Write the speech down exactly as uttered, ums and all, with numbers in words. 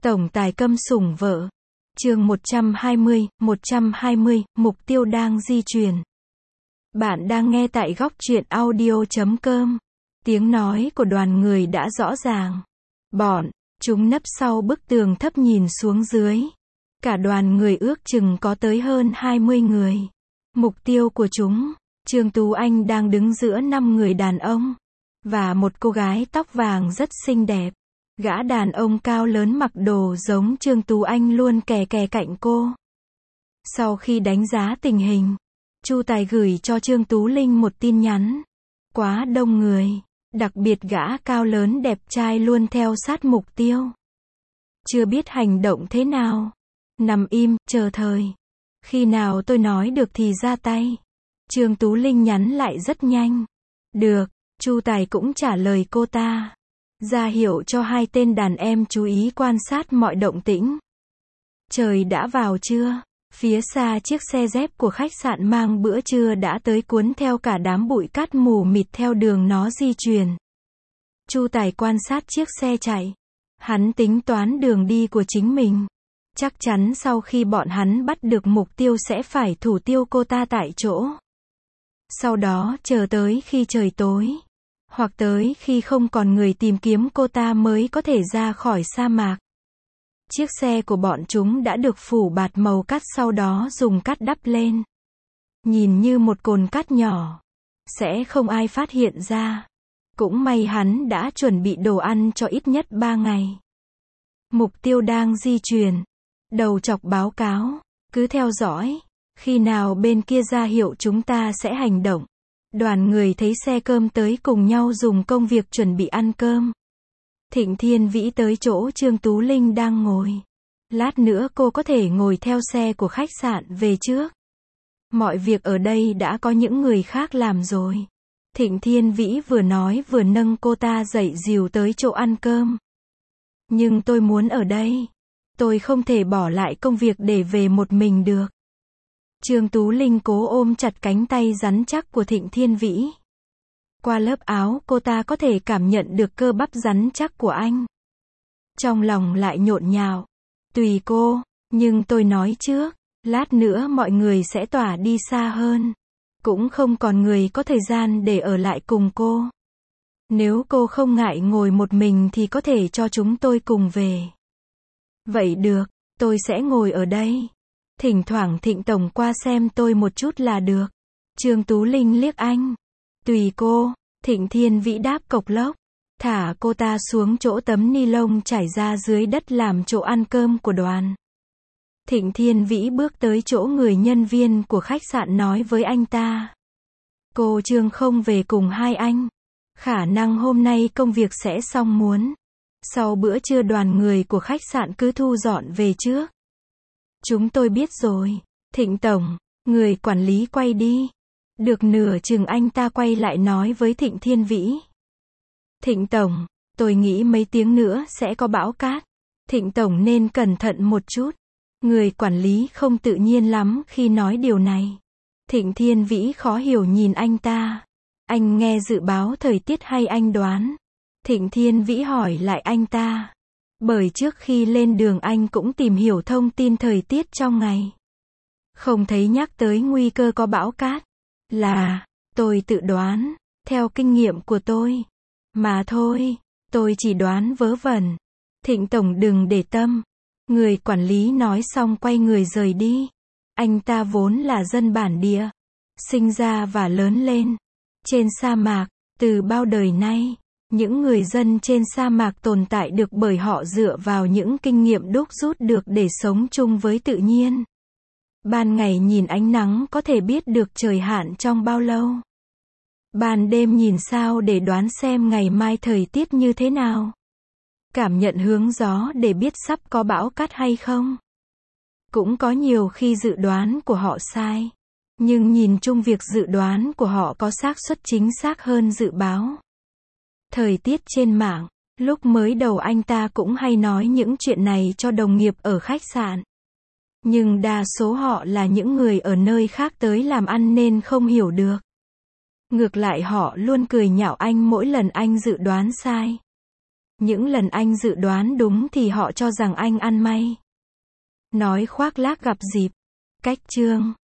Tổng tài câm sủng vợ. Chương một trăm hai mươi, một trăm hai mươi, mục tiêu đang di chuyển. Bạn đang nghe tại góc truyện audio chấm com. Tiếng nói của đoàn người đã rõ ràng. Bọn chúng nấp sau bức tường thấp nhìn xuống dưới. Cả đoàn người ước chừng có tới hơn hai mươi người. Mục tiêu của chúng, Trương Tú Anh đang đứng giữa năm người đàn ông và một cô gái tóc vàng rất xinh đẹp. Gã đàn ông cao lớn mặc đồ giống Trương Tú Anh luôn kè kè cạnh cô. Sau khi đánh giá tình hình, Chu Tài gửi cho Trương Tú Linh một tin nhắn. Quá đông người, đặc biệt gã cao lớn đẹp trai luôn theo sát mục tiêu. Chưa biết hành động thế nào. Nằm im, chờ thời. Khi nào tôi nói được thì ra tay. Trương Tú Linh nhắn lại rất nhanh. Được, Chu Tài cũng trả lời cô ta. Ra hiệu cho hai tên đàn em chú ý quan sát mọi động tĩnh. Trời đã vào trưa, phía xa chiếc xe dép của khách sạn mang bữa trưa đã tới cuốn theo cả đám bụi cát mù mịt theo đường nó di chuyển. Chu Tài quan sát chiếc xe chạy. Hắn tính toán đường đi của chính mình. Chắc chắn sau khi bọn hắn bắt được mục tiêu sẽ phải thủ tiêu cô ta tại chỗ. Sau đó chờ tới khi trời tối. Hoặc tới khi không còn người tìm kiếm cô ta mới có thể ra khỏi sa mạc. Chiếc xe của bọn chúng đã được phủ bạt màu cát sau đó dùng cát đắp lên. Nhìn như một cồn cát nhỏ. Sẽ không ai phát hiện ra. Cũng may hắn đã chuẩn bị đồ ăn cho ít nhất ba ngày. Mục tiêu đang di chuyển. Đầu chọc báo cáo. Cứ theo dõi. Khi nào bên kia ra hiệu chúng ta sẽ hành động. Đoàn người thấy xe cơm tới cùng nhau dùng công việc chuẩn bị ăn cơm. Thịnh Thiên Vĩ tới chỗ Trương Tú Linh đang ngồi. Lát nữa cô có thể ngồi theo xe của khách sạn về trước. Mọi việc ở đây đã có những người khác làm rồi. Thịnh Thiên Vĩ vừa nói vừa nâng cô ta dậy dìu tới chỗ ăn cơm. Nhưng tôi muốn ở đây. Tôi không thể bỏ lại công việc để về một mình được. Trương Tú Linh cố ôm chặt cánh tay rắn chắc của Thịnh Thiên Vĩ. Qua lớp áo cô ta có thể cảm nhận được cơ bắp rắn chắc của anh. Trong lòng lại nhộn nhạo. Tùy cô, nhưng tôi nói trước, lát nữa mọi người sẽ tỏa đi xa hơn. Cũng không còn người có thời gian để ở lại cùng cô. Nếu cô không ngại ngồi một mình thì có thể cho chúng tôi cùng về. Vậy được, tôi sẽ ngồi ở đây. Thỉnh thoảng Thịnh Tổng qua xem tôi một chút là được. Trương Tú Linh liếc anh. Tùy cô, Thịnh Thiên Vĩ đáp cộc lốc. Thả cô ta xuống chỗ tấm ni lông trải ra dưới đất làm chỗ ăn cơm của đoàn. Thịnh Thiên Vĩ bước tới chỗ người nhân viên của khách sạn nói với anh ta. Cô Trương không về cùng hai anh. Khả năng hôm nay công việc sẽ xong muốn. Sau bữa trưa đoàn người của khách sạn cứ thu dọn về trước. Chúng tôi biết rồi. Thịnh Tổng, người quản lý quay đi. Được nửa chừng anh ta quay lại nói với Thịnh Thiên Vĩ. Thịnh Tổng, tôi nghĩ mấy tiếng nữa sẽ có bão cát. Thịnh Tổng nên cẩn thận một chút. Người quản lý không tự nhiên lắm khi nói điều này. Thịnh Thiên Vĩ khó hiểu nhìn anh ta. Anh nghe dự báo thời tiết hay anh đoán? Thịnh Thiên Vĩ hỏi lại anh ta. Bởi trước khi lên đường anh cũng tìm hiểu thông tin thời tiết trong ngày. Không thấy nhắc tới nguy cơ có bão cát. Là, tôi tự đoán, theo kinh nghiệm của tôi. Mà thôi, tôi chỉ đoán vớ vẩn. Thịnh Tổng đừng để tâm. Người quản lý nói xong quay người rời đi. Anh ta vốn là dân bản địa. Sinh ra và lớn lên. Trên sa mạc, từ bao đời nay. Những người dân trên sa mạc tồn tại được bởi họ dựa vào những kinh nghiệm đúc rút được để sống chung với tự nhiên. Ban ngày nhìn ánh nắng có thể biết được trời hạn trong bao lâu. Ban đêm nhìn sao để đoán xem ngày mai thời tiết như thế nào. Cảm nhận hướng gió để biết sắp có bão cát hay không. Cũng có nhiều khi dự đoán của họ sai. Nhưng nhìn chung việc dự đoán của họ có xác suất chính xác hơn dự báo. Thời tiết trên mạng, lúc mới đầu anh ta cũng hay nói những chuyện này cho đồng nghiệp ở khách sạn. Nhưng đa số họ là những người ở nơi khác tới làm ăn nên không hiểu được. Ngược lại họ luôn cười nhạo anh mỗi lần anh dự đoán sai. Những lần anh dự đoán đúng thì họ cho rằng anh ăn may. Nói khoác lác gặp dịp. Cách chương